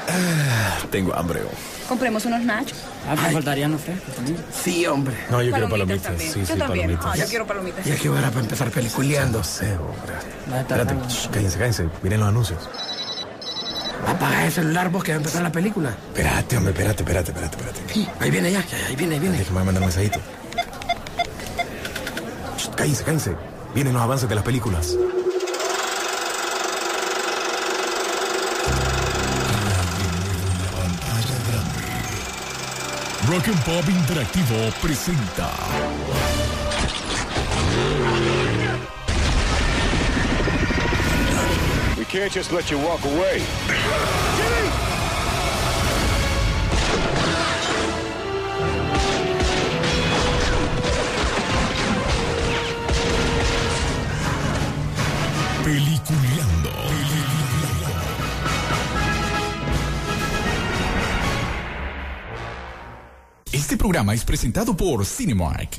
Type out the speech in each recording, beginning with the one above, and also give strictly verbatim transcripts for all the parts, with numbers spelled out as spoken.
Ah, tengo hambre. Oh. Compremos unos nachos. Ah, me faltarían los frescos también. Sí, hombre. No, yo quiero palomitas. También. Sí, yo sí, también. palomitas. Ah, yo quiero palomitas. ¿Y a qué hora para empezar peliculeando? No sé, hombre. Espérate, shh, cállense, cállense. Miren los anuncios. Apaga el celular vos que va a empezar la película. Espérate, hombre, espérate, espérate, espérate, espérate. Sí, ahí viene ya, ya, ahí viene, ahí viene. Déjame mandar un mensajito. Shh, cállense, cállense. Vienen los avances de las películas. Rock and Pop Interactivo presenta We can't just let you walk away. Jimmy! Peliculeando. Este programa es presentado por Cinemark.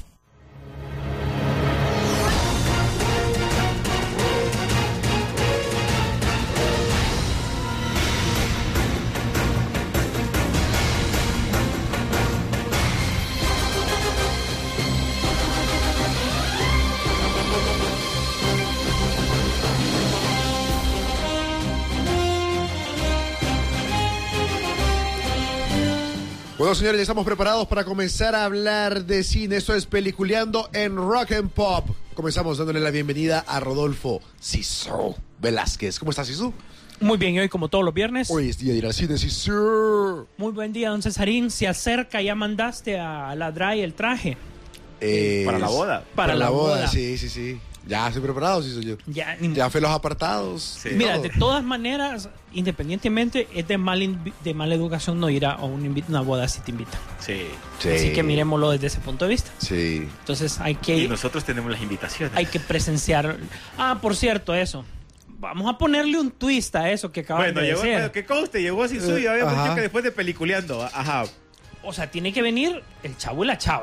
Bueno, señores, ya estamos preparados para comenzar a hablar de cine. Esto es Peliculeando en Rock and Pop. Comenzamos dándole la bienvenida a Rodolfo Sisu Velázquez. ¿Cómo estás, Sisu? Muy bien, y hoy como todos los viernes. Hoy es día de ir al cine, Sisu. Muy buen día, don Cesarín. Se acerca, ya mandaste a la Dry el traje. Eh, para la boda. Para, para la, la boda. boda. Sí, sí, sí. Ya estoy preparado, Sisu. Yo. Ya, ya fue los apartados. Sí. Mira, todo. De todas maneras, independientemente, es de, mal, de mala educación no ir a un, una boda si te invitan. Sí. sí. Así que miremoslo desde ese punto de vista. Sí. Entonces hay que... Y nosotros tenemos las invitaciones. Hay que presenciar... Ah, por cierto, eso. Vamos a ponerle un twist a eso que acabas bueno, de llegó, decir. Bueno, ¿qué conste? Llegó así suyo. Habíamos dicho que después de Peliculeando. Ajá. O sea, tiene que venir el chavo y la chava.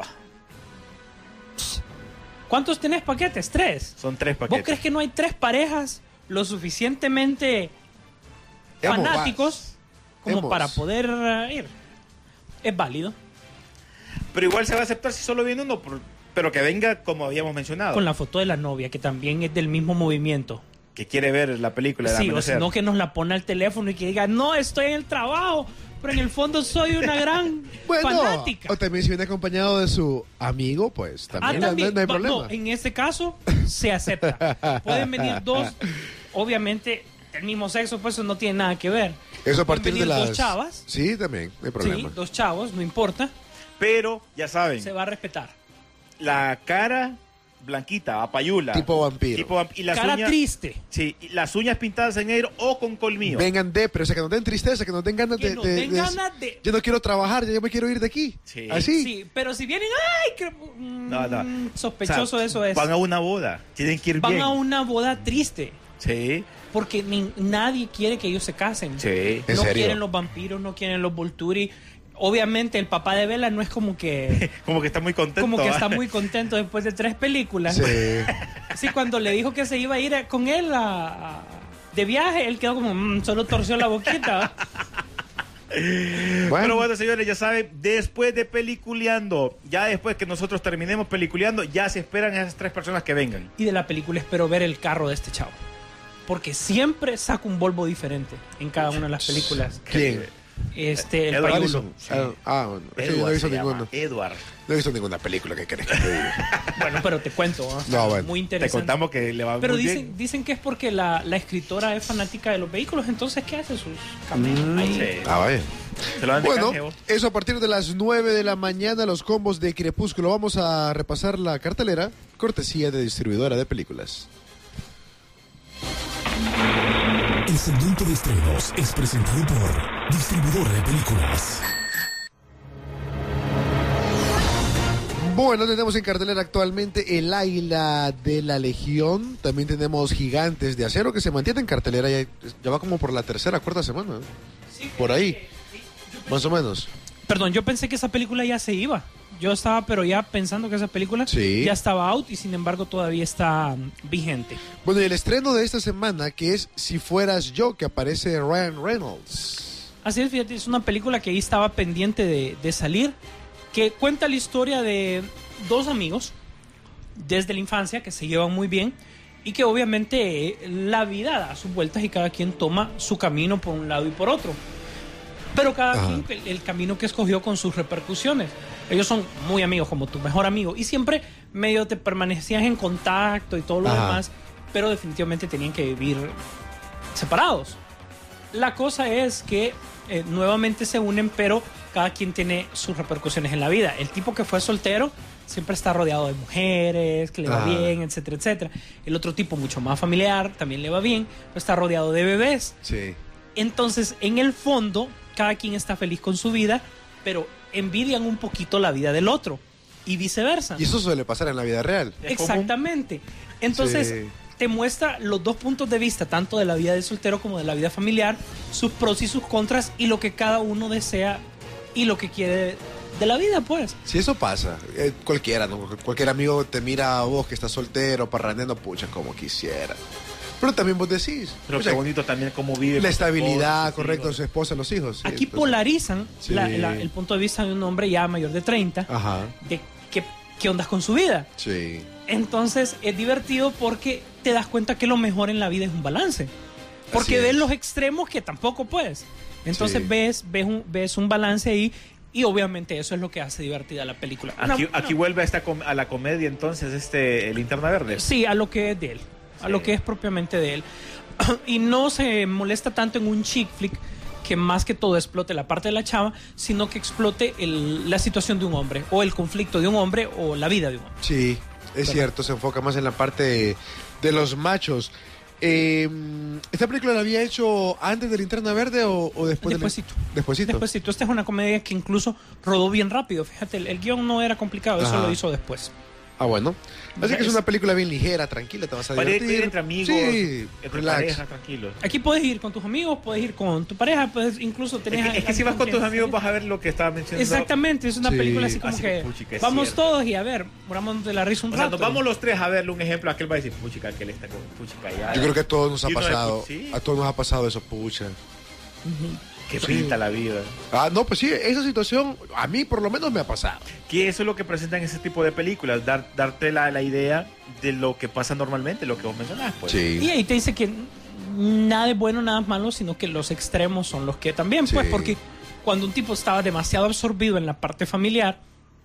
¿Cuántos tenés paquetes? ¿Tres? Son tres paquetes. ¿Vos crees que no hay tres parejas lo suficientemente Hemos fanáticos más. como Hemos. para poder uh, ir? Es válido. Pero igual se va a aceptar si solo viene uno, por, pero que venga como habíamos mencionado. Con la foto de la novia, que también es del mismo movimiento. Que quiere ver la película de Sí, o si no que nos la pone al teléfono y que diga, no, estoy en el trabajo, pero en el fondo soy una gran bueno, fanática. O también si viene acompañado de su amigo, pues también, ah, también no, no hay va, problema. No, en este caso se acepta. Pueden venir dos, obviamente el mismo sexo, pues eso no tiene nada que ver. Eso a partir Pueden venir de las... dos chavas. Sí, también, no hay problema. Sí, dos chavos, no importa. Pero, ya saben. Se va a respetar. La cara... blanquita, apayula. Tipo vampiro. Tipo vamp y las cara uñas, triste. Sí, y las uñas pintadas en negro o con colmillo. Vengan de, pero o sea, que nos den tristeza, que nos den ganas que de, nos de, den de, ganas de... Yo no quiero trabajar, ya yo me quiero ir de aquí. Sí. Así. Sí, pero si vienen, ¡ay! Que, mm, No, no. sospechoso O sea, eso es. Van a una boda, tienen que ir Van bien. a una boda triste. Sí. Porque ni, nadie quiere que ellos se casen. Sí. ¿En no serio? quieren los vampiros, no quieren los Volturi. Obviamente el papá de Bella no es como que... como que está muy contento. Como que ¿eh? está muy contento después de tres películas. Sí. Sí, cuando le dijo que se iba a ir a, con él a, a, de viaje, él quedó como... Mmm, solo torció la boquita. Bueno. Pero bueno, señores, ya saben, después de Peliculeando, ya después que nosotros terminemos Peliculeando, ya se esperan esas tres personas que vengan. Y de la película espero ver el carro de este chavo. Porque siempre saca un Volvo diferente en cada una de las películas. ¿Quién? Este, el Edward Payulo. Allison. Sí. Ah, bueno. Es que yo no he Edward visto se llama, ninguno. Edward. No he visto ninguna película que querés que te diga. Bueno, pero te cuento. ¿eh? No, bueno. Muy Te interesante. contamos que le va Pero muy dicen, bien. dicen que es porque la, la escritora es fanática de los vehículos, entonces ¿qué hace sus cameos Mm. ahí? Sí. Ah, vaya. Se lo dan de Bueno, canje, vos. eso a partir de las nueve de la mañana, los combos de Crepúsculo. Vamos a repasar la cartelera, cortesía de distribuidora de películas. El segmento de estrenos es presentado por Distribuidora de Películas. Bueno, tenemos en cartelera actualmente El Águila de la Legión. También tenemos Gigantes de Acero, que se mantiene en cartelera. Ya, ya va como por la tercera, cuarta semana. ¿no? Sí, Por ahí, sí, yo pensé- más o menos. Perdón, yo pensé que esa película ya se iba. Yo estaba, pero ya pensando que esa película Sí. ya estaba out y sin embargo todavía está um, vigente. Bueno, y el estreno de esta semana, que es Si Fueras Yo, que aparece Ryan Reynolds. Así es, fíjate, es una película que ahí estaba pendiente de, de salir, que cuenta la historia de dos amigos desde la infancia que se llevan muy bien y que obviamente la vida da sus vueltas y cada quien toma su camino por un lado y por otro. Pero cada Ajá. quien el, el camino que escogió con sus repercusiones. Ellos son muy amigos, como tu mejor amigo, y siempre medio te permanecías en contacto y todo lo Ajá. demás, pero definitivamente tenían que vivir separados. La cosa es que eh, nuevamente se unen, pero cada quien tiene sus repercusiones en la vida. El tipo que fue soltero siempre está rodeado de mujeres, que le va Ajá. bien, etcétera, etcétera. El otro tipo, mucho más familiar, también le va bien, pero está rodeado de bebés. Sí. Entonces, en el fondo, cada quien está feliz con su vida, pero envidian un poquito la vida del otro y viceversa. Y eso suele pasar en la vida real. Exactamente. Entonces, sí. te muestra los dos puntos de vista, tanto de la vida de soltero como de la vida familiar, sus pros y sus contras y lo que cada uno desea y lo que quiere de la vida, pues. Si eso pasa, eh, cualquiera, ¿no? Cualquier amigo te mira a vos que estás soltero, parrandeando, pucha, como quisiera. Pero también vos decís. Pero qué bonito también cómo vive. La estabilidad, correcto, su esposa, los hijos. Sí, Aquí entonces, polarizan sí. la, la, el punto de vista de un hombre ya mayor de treinta, Ajá. de qué, qué ondas con su vida. Sí. Entonces es divertido porque te das cuenta que lo mejor en la vida es un balance. Porque ves los extremos que tampoco puedes. Entonces sí. ves, ves, un, ves un balance ahí. Y obviamente eso es lo que hace divertida la película. Aquí, no, aquí no. vuelve a, esta com a la comedia entonces este Linterna Verde. Sí, a lo que es de él. A sí. lo que es propiamente de él. Y no se molesta tanto en un chick flick que más que todo explote la parte de la chava, sino que explote el, la situación de un hombre, o el conflicto de un hombre, o la vida de un hombre. Sí, es Pero, cierto, se enfoca más en la parte de, de los machos. Eh, ¿Esta película la había hecho antes de Linterna Verde o, o después? Despuésito. De Despuésito. Despuésito. Esta es una comedia que incluso rodó bien rápido. Fíjate, el, el guión no era complicado, Ajá. eso lo hizo después. Ah, bueno. Así que es una película bien ligera, tranquila, te vas a Para divertir. Ir entre amigos, sí, entre relax. pareja, tranquilo. Aquí puedes ir con tus amigos, puedes ir con tu pareja, puedes incluso tener... Es que, es que si vas con tus amigos vas a ver lo que estaba mencionando. Exactamente, es una sí. película así como así que, puchica, vamos cierto. todos y a ver, moramos de la risa un o rato. O sea, nos vamos los tres a verle un ejemplo, aquel va a decir, puchica, aquel está con puchica ya. Yo creo que a todos nos ha y pasado, ¿sí? a todos nos ha pasado eso, pucha. Uh-huh. Qué sí. pinta la vida. Ah, no, pues sí, esa situación a mí por lo menos me ha pasado. Que eso es lo que presentan ese tipo de películas, dar, darte la, la idea de lo que pasa normalmente, lo que vos mencionás. Pues. Sí. Y ahí te dice que nada es bueno, nada es malo, sino que los extremos son los que también, sí. pues, porque cuando un tipo estaba demasiado absorbido en la parte familiar,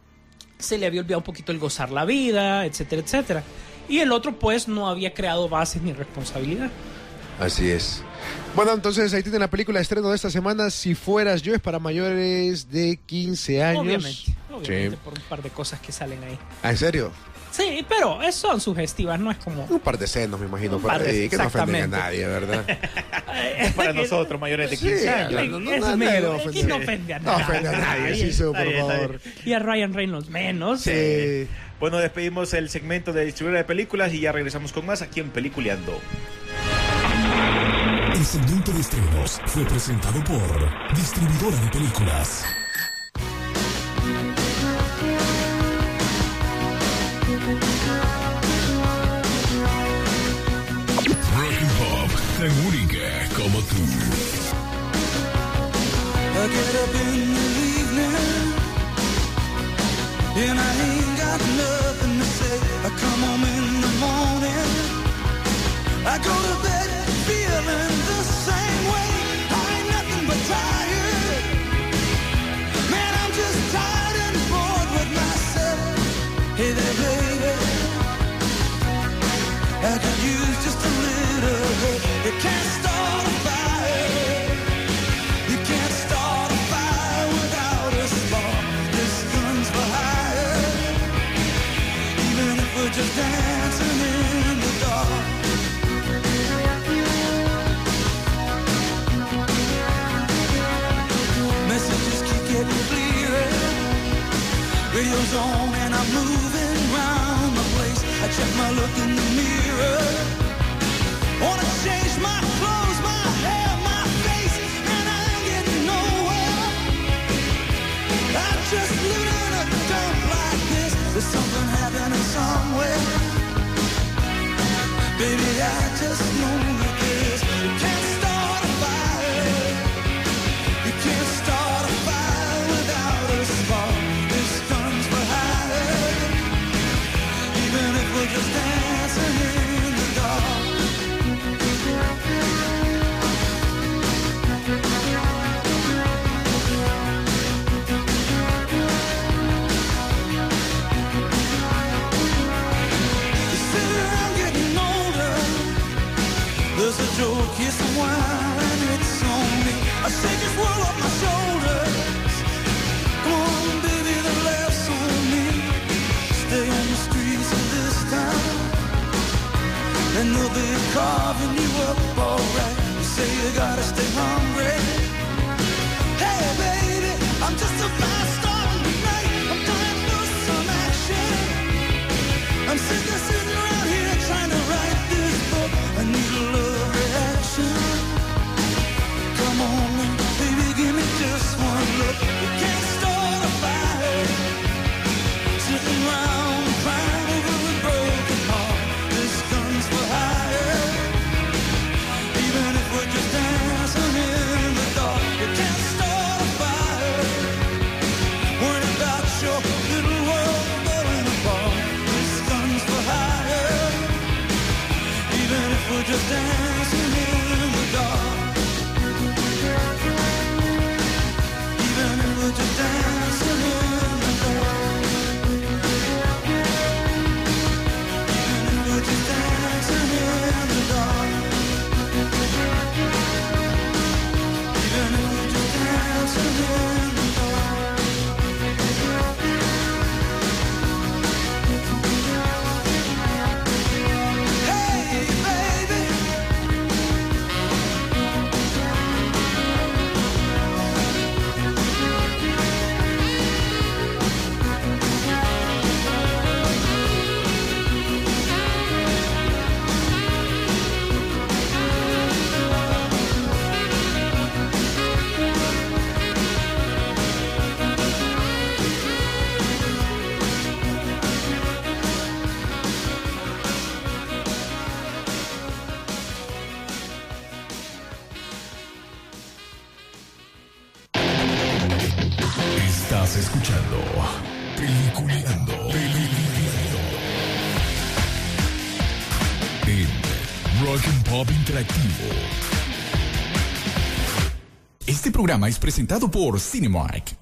se le había olvidado un poquito el gozar la vida, etcétera, etcétera. Y el otro, pues, no había creado bases ni responsabilidad. Así es. Bueno, entonces ahí tienen la película de estreno de esta semana. Si fueras yo, es para mayores de quince años. Obviamente, obviamente sí. por un par de cosas que salen ahí. ¿Ah, en serio? Sí, pero son sugestivas, no es como... Un par de senos, me imagino, un por par de, ahí, que no ofenden a nadie, ¿verdad? Es para nosotros, mayores de quince sí, años. No, no, no, medio, no, no ofende a nadie. No ofende a nadie, sí, sí, por favor. Y a Ryan Reynolds menos. Sí. Eh, bueno, despedimos el segmento de distribuidora de películas y ya regresamos con más aquí en Peliculeando. El segmento de estrenos fue presentado por Distribuidora de Películas. Rock and Pop, tan única como tú. I get up in the evening and I ain't got nothing to say. I come home in the morning, I go to bed feeling the same way. I ain't nothing but tired. Man, I'm just tired and bored with myself. Hey there, baby, I could use just a little bit. You can't start a fire. You can't start a fire without a spark. This gun's for hire. Even if we're just dancing in the dark. Messages keep getting clearer. Radio's on and I'm moving round the place. I check my look in the mirror. Wanna change my clothes, my hair, my face, and I ain't getting nowhere. I'm just living in a dump like this. There's something happening somewhere. Baby, I just know that this. You can't start a fire. You carving you up alright. You say you gotta stay hungry. Hey baby, I'm just a fast star tonight. I'm dying for some action. I'm sick of sitting around here trying to write this book. I need a love reaction. Come on, baby, give me just one look. You can't start a fire sitting around crying over a broken heart. This gun's for hire. Even if we're just dancing in the dark, you can't start a fire worrying about your little world falling apart. This gun's for hire. Even if we're just dancing in the dark. Even if we're just dancing in the dark. Even if we're just dancing in the dark. Even if we're just dancing in the dark. Hey baby, Estás escuchando Peliculeando. Peliculeando. En Rock and Pop Interactivo. Este programa es presentado por Cinemark.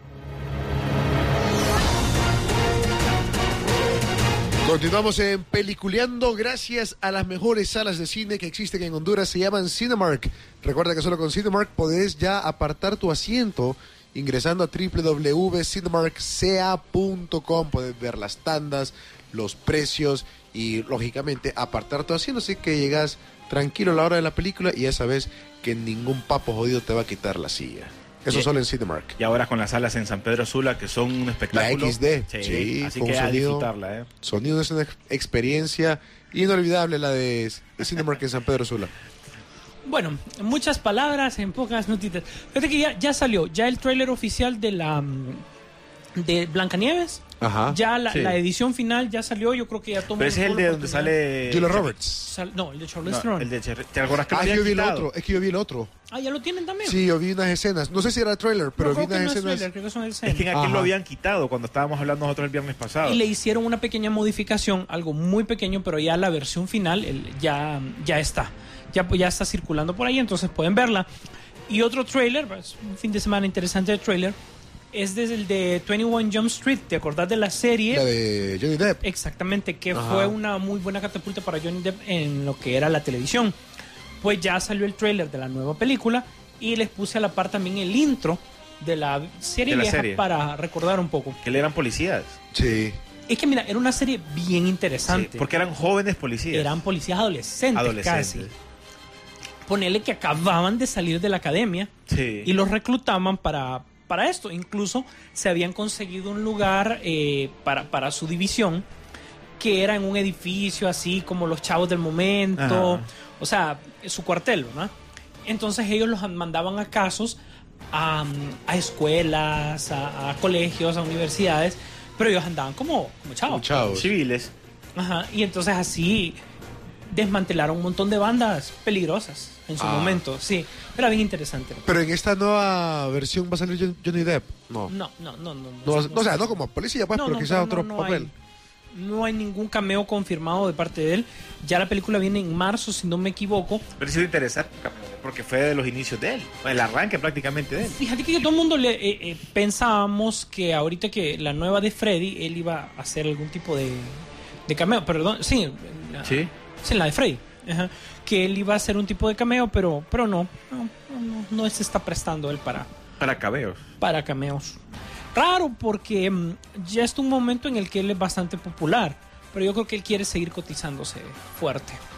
Continuamos en Peliculeando gracias a las mejores salas de cine que existen en Honduras. Se llaman Cinemark. Recuerda que solo con Cinemark podés ya apartar tu asiento ingresando a doble u doble u doble u punto cinemark c a punto com. Puedes ver las tandas, los precios y, lógicamente, apartar tu asiento. Así que llegas tranquilo a la hora de la película y ya sabes que ningún papo jodido te va a quitar la silla. Eso Y- solo en Cinemark. Y ahora con las salas en San Pedro Sula, que son un La espectáculo. equis de, Sí, sí, así con que a sonido. disfrutarla, ¿eh? Sonido es una ex- experiencia inolvidable la de, de Cinemark en San Pedro Sula. Bueno, muchas palabras en pocas notitas. Fíjate que ya, ya salió, ya el tráiler oficial de la mm, de Blancanieves. Ajá. Ya la, Sí. la edición final ya salió, yo creo que ya tomó. Pero ese es el de donde sale. Julia Roberts. Sal- no, el de Charlize No, Theron. el de Cher- ¿Te acuerdas que lo Ah, es que habían yo vi el quitado? otro. Es que yo vi el otro. Ah, ya lo tienen también. Sí, yo vi unas escenas. No sé si era trailer, pero No, vi creo que unas no es escenas. trailer, creo que son Es que en escenas. aquel Ajá. lo habían quitado cuando estábamos hablando nosotros el viernes pasado. Y le hicieron una pequeña modificación, algo muy pequeño, pero ya la versión final el- ya, ya está. Ya, ya está circulando por ahí, entonces pueden verla. Y otro trailer, pues, un fin de semana interesante de trailer, es desde el de veintiuno Jump Street. ¿Te acordás de la serie? La de Johnny Depp. Exactamente, que Ajá. fue una muy buena catapulta para Johnny Depp en lo que era la televisión. Pues ya salió el trailer de la nueva película y les puse a la par también el intro de la serie De la vieja serie. para recordar un poco. Que le eran policías. Sí. Es que mira, era una serie bien Sí, interesante. porque eran jóvenes policías. Eran policías adolescentes, adolescentes. casi. Ponele que acababan de salir de la academia Sí. y los reclutaban para, para esto. Incluso se habían conseguido un lugar eh, para, para su división, que era en un edificio así como los chavos del momento. Ajá. O sea, su cuartel, ¿verdad? Entonces ellos los mandaban a casos a, a escuelas, a, a colegios, a universidades, pero ellos andaban como, como chavos. Como chavos. Civiles. Ajá, y entonces así desmantelaron un montón de bandas peligrosas en su Ah. momento. Sí, era bien interesante. Pero en esta nueva versión va a salir John- Johnny Depp. No. No, no, no, no. No, no, o sea, no como policía, pues, No, pero no, quizás pero otro no, no papel. hay- no hay ningún cameo confirmado de parte de él. Ya la película viene en marzo, si no me equivoco. Pero sí interesante, porque fue de los inicios de él. El arranque prácticamente de él. Fíjate que todo el mundo le eh, eh, pensábamos que ahorita que la nueva de Freddy, él iba a hacer algún tipo de, de cameo. Perdón, sí. la- Sí. Sí, la de Freddy. Ajá. Que él iba a hacer un tipo de cameo, pero, pero no, no, no, no, no se está prestando él para, Para cabeos. para cameos. Raro, porque mm, ya está un momento en el que él es bastante popular, pero yo creo que él quiere seguir cotizándose fuerte.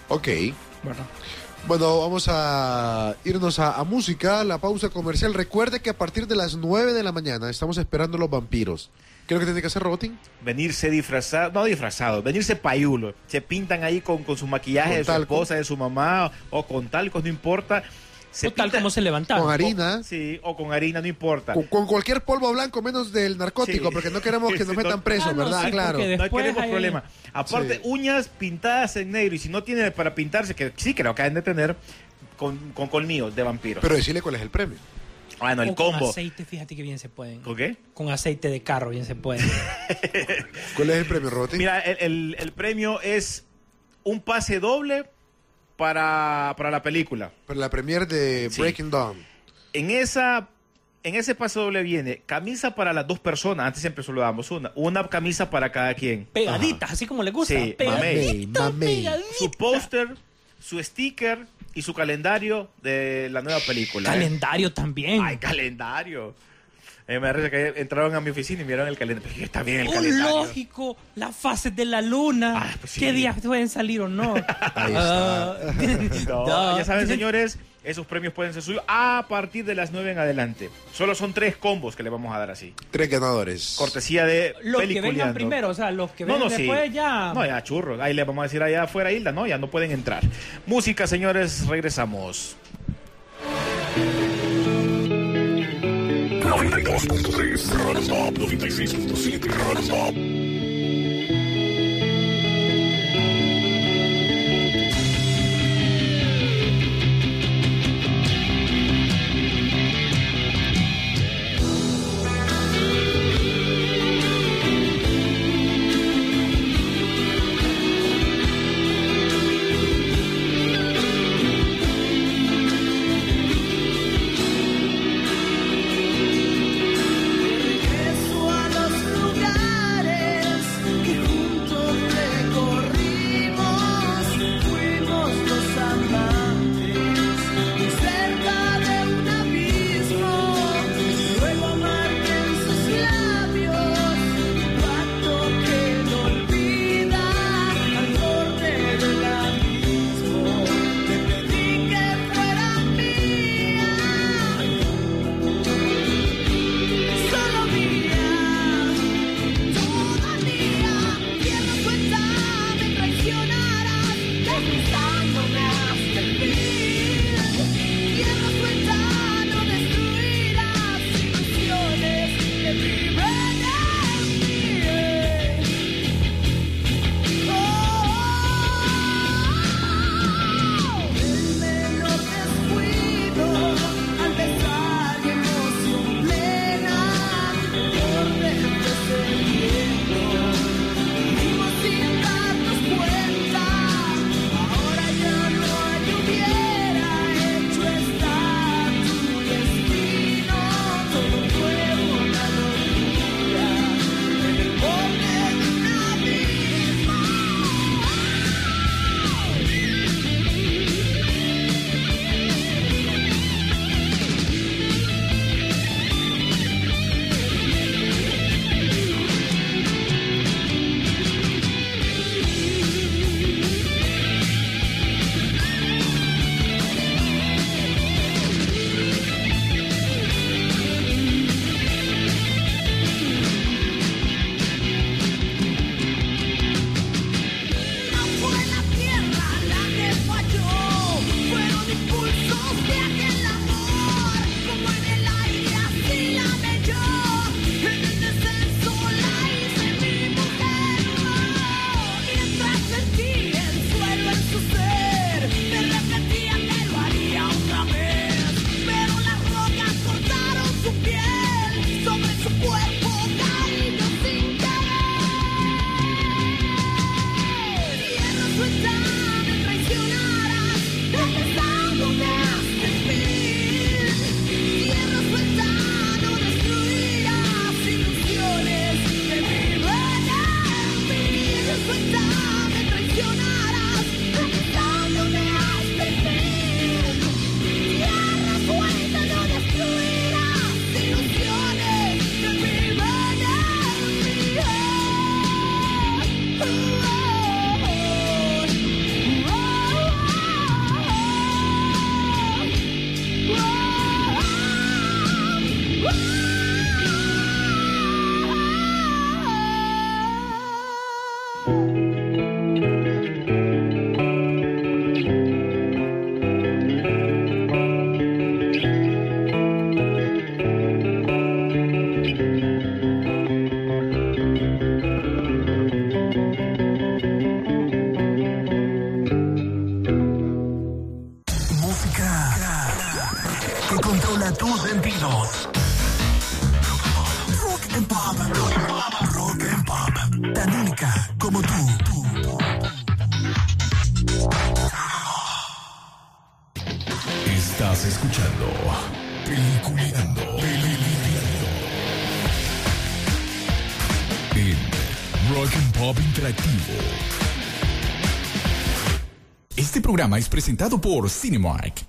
Ok. Bueno. Bueno, vamos a irnos a, a música, la pausa comercial. Recuerde que a partir de las nueve de la mañana estamos esperando los vampiros. ¿Qué es lo que tiene que hacer, Robotín? Venirse disfrazado, no disfrazado, venirse payulo. Se pintan ahí con, con su maquillaje Con de su talco. esposa, de su mamá, o con talcos, no importa. Se O tal pintan- como se levantaron. Con harina. Sí, o con harina, no importa. Con, con cualquier polvo blanco menos del narcótico, Sí. porque no queremos que nos Sí, metan no. presos, Ah, no, ¿verdad? sí, Claro. porque No Después queremos hay- problema. Aparte, Sí. uñas pintadas en negro. Y si no tiene para pintarse, que sí que lo acaban de tener, con, con colmillos de vampiro. Pero decirle cuál es el premio. Bueno, el O con combo. aceite, fíjate que bien se pueden. ¿Con qué? Con aceite de carro, bien se pueden. ¿Cuál es el premio, Robotín? Mira, el, el- el premio es un pase doble para, para la película. Para la premier de Sí. Breaking Dawn. En esa en ese pase doble viene camisa para las dos personas. Antes siempre solo dábamos una. Una camisa para cada quien. Pegaditas, así como le gusta. Sí, Pegadita, mamey, mamey. pegadita. Su póster, su sticker y su calendario de la nueva película. ¿eh? Calendario también. Ay, calendario. Eh, me da risa que entraron a mi oficina y miraron el calendario. Pero está bien el Oh, calendario. lógico, las fases de la luna. Ah, pues sí. ¿Qué días pueden salir o no? Ahí Ah, No, da. ya saben, señores, esos premios pueden ser suyos a partir de las nueve en adelante. Solo son tres combos que le vamos a dar así. Tres ganadores. Cortesía de Los que vengan Peliculeando. primero, o sea, los que No, vengan no, sí. después ya. No, ya churros. Ahí le vamos a decir allá afuera, Hilda, no, ya no pueden entrar. Música, señores, regresamos. noventa y dos punto tres Radio Stop, noventa y seis punto siete Radio Stop. Regreso a los lugares que controla tus sentidos. Rock and Pop. Rock and Pop. Tan única como tú. Estás escuchando Peliculeando. Peliculeando. En Rock and Pop Interactivo. Este programa es presentado por Cinemark.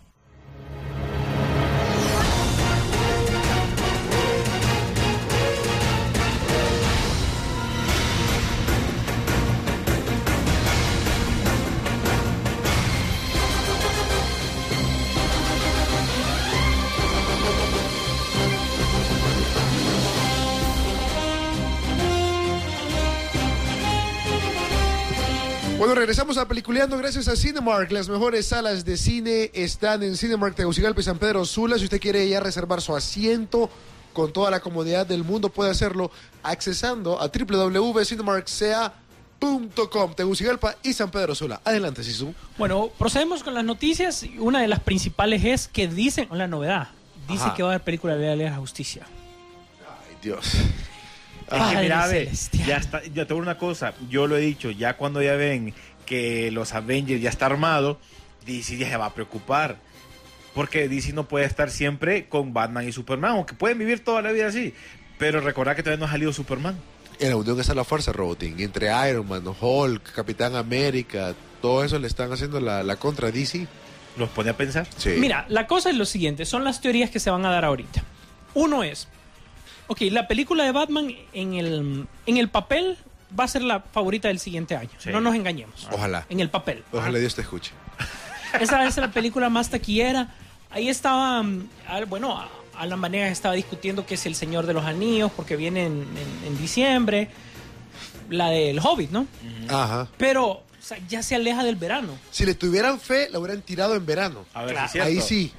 Bueno, regresamos a Peliculeando gracias a Cinemark. Las mejores salas de cine están en Cinemark Tegucigalpa y San Pedro Sula. Si usted quiere ya reservar su asiento con toda la comodidad del mundo, puede hacerlo accesando a doble u doble u doble u punto cinemark c a punto com. Tegucigalpa y San Pedro Sula. Adelante, Sisu. Bueno, procedemos con las noticias. Una de las principales es que dicen, la novedad, dice Ajá. que va a haber película de la Liga de la Justicia. Ay, Dios. Es Padre que mira, ve, celestial. ya está, yo te digo una cosa, yo lo he dicho, ya cuando ya ven que los Avengers ya está armado, D C ya se va a preocupar. Porque D C no puede estar siempre con Batman y Superman, aunque pueden vivir toda la vida así. Pero recordad que todavía no ha salido Superman. En la unión está la fuerza, Robotín. Entre Iron Man, Hulk, Capitán América, todo eso le están haciendo la, la contra a D C. Los pone a pensar. Sí. Mira, la cosa es lo siguiente, son las teorías que se van a dar ahorita. Uno es, ok, la película de Batman en el, en el papel va a ser la favorita del siguiente año. Sí. No nos engañemos. Ojalá. En el papel. Ojalá Dios te escuche. Esa es la película más taquillera. Ahí estaba, mm, al- bueno, a- Alan Vanegas estaba discutiendo que es El Señor de los Anillos, porque viene en, en- en diciembre. La del Hobbit, ¿no? Ajá. Pero o sea, ya se aleja del verano. Si le tuvieran fe, la hubieran tirado en verano. A ver Claro. si es cierto. Ahí sí.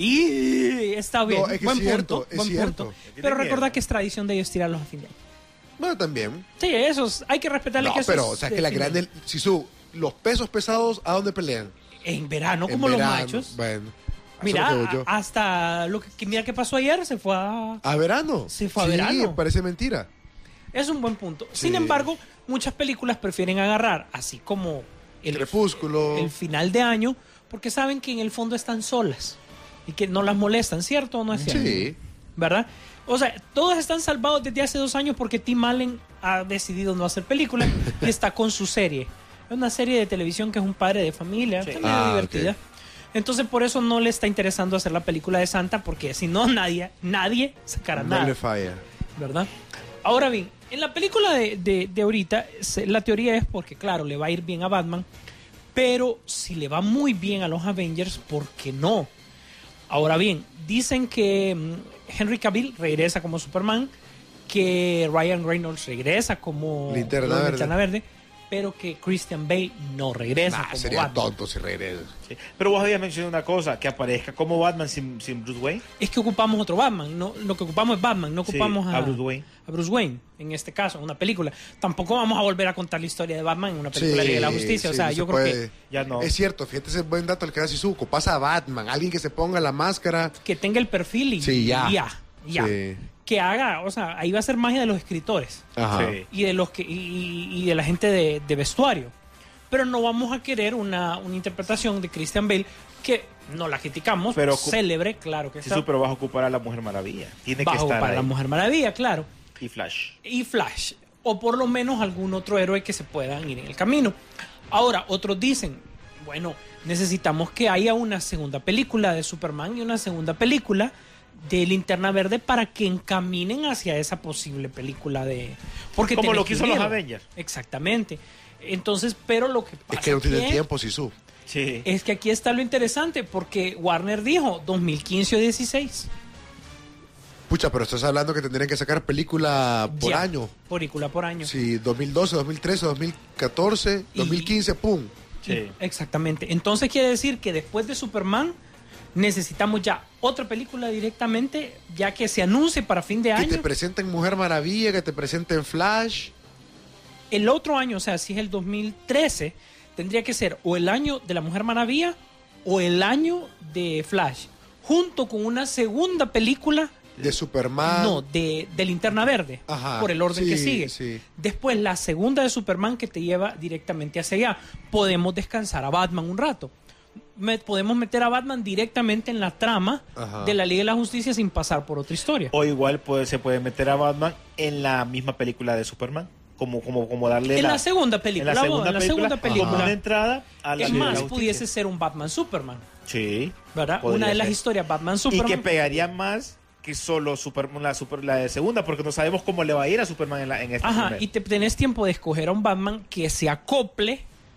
Y está bien. No, es que buen es cierto, punto. es buen cierto. punto. Tiene Pero miedo. recordad que es tradición de ellos tirarlos a fin de año. Bueno, también. Sí, esos, hay que respetarle No, que eso pero, es o sea, de que la fin de grande. año. Si su. Los pesos pesados, ¿a dónde pelean? En verano, En como los verano. machos. Bueno. eso Mira, es lo que voy yo. a- hasta lo que, que- mira qué pasó ayer, se fue a... ¿A verano? Se fue a sí, verano. parece mentira. Es un buen punto. Sí. Sin embargo, muchas películas prefieren agarrar, así como el, Crepúsculo. el final de año, porque saben que en el fondo están solas y que no las molestan, ¿cierto o no es cierto? Sí. ¿Verdad? O sea, todos están salvados desde hace dos años porque Tim Allen ha decidido no hacer películas y está con su serie. Es una serie de televisión que es un padre de familia, está medio Ah, divertida. ok. Entonces por eso no le está interesando hacer la película de Santa, porque si no nadie, nadie sacará No nada. le falla. ¿Verdad? Ahora bien, en la película de, de, de ahorita, se- la teoría es porque, claro, le va a ir bien a Batman, pero si le va muy bien a los Avengers, ¿por qué no? Ahora bien, dicen que mm, Henry Cavill regresa como Superman, que Ryan Reynolds regresa como Linterna como Verde. Linterna Verde, pero que Christian Bale no regresa Nah, como sería Batman. tonto si regresa. Sí. Pero vos habías mencionado una cosa, que aparezca como Batman sin, sin Bruce Wayne. Es que ocupamos otro Batman, no, lo que ocupamos es Batman, no Sí, ocupamos a, a Bruce Wayne. a Bruce Wayne, en este caso, en una película. Tampoco vamos a volver a contar la historia de Batman en una película de Liga de la Justicia. sí, o sea, no se yo creo puede. Ya no. Es cierto, fíjate ese buen dato el que da Shizuko. Pasa a Batman, alguien que se ponga la máscara. que, que tenga el perfil y Sí, ya. ya, ya. Sí. Que haga, o sea, ahí va a ser magia de los escritores Ajá. Sí. y de los que y, y de la gente de, de vestuario. Pero no vamos a querer una, una interpretación de Christian Bale que no la criticamos, Pero- célebre, claro que Sí, está. pero vas a ocupar a la Mujer Maravilla. Tiene que Bajo estar para ahí. la Mujer Maravilla, claro. Y Flash. Y Flash, o por lo menos algún otro héroe que se puedan ir en el camino. Ahora, otros dicen, bueno, necesitamos que haya una segunda película de Superman y una segunda película de Linterna Verde para que encaminen hacia esa posible película de... Porque Como tenés lo que hizo los unirlo. Avengers. Exactamente. Entonces, pero lo que pasa Es que no tiene aquí tiempo, Sisu. Sí. es que aquí está lo interesante, porque Warner dijo dos mil quince o dieciséis. Pucha, pero estás hablando que tendrían que sacar película por Ya, año. Película por año. Sí, dos mil doce, dos mil trece, dos mil catorce, Y- dos mil quince, pum. Sí. Exactamente. Entonces quiere decir que después de Superman necesitamos ya otra película directamente, ya que se anuncie para fin de Que año. te presenten Mujer Maravilla, que te presenten Flash. El otro año, o sea, si es el dos mil trece, tendría que ser o el año de la Mujer Maravilla o el año de Flash. junto con una segunda película de Superman. No, de, de Linterna Verde. Ajá, por el orden sí, que sigue. Sí. Después la segunda de Superman que te lleva directamente hacia allá. Podemos descansar a Batman un rato. Me, podemos meter a Batman directamente en la trama Ajá. de la Liga de la Justicia sin pasar por otra historia. O igual puede, se puede meter a Batman en la misma película de Superman. Como, como, como darle en la, la segunda película. En la segunda, en la película, segunda película. Como una entrada a la Es Liga más, de la pudiese ser un Batman-Superman. Sí. ¿Verdad? Una de las ser. historias Batman-Superman. Y que pegaría más que solo Superman, la, super, la de segunda, porque no sabemos cómo le va a ir a Superman en, la, en este Ajá, primer. y te tenés tiempo de escoger a un Batman que se acople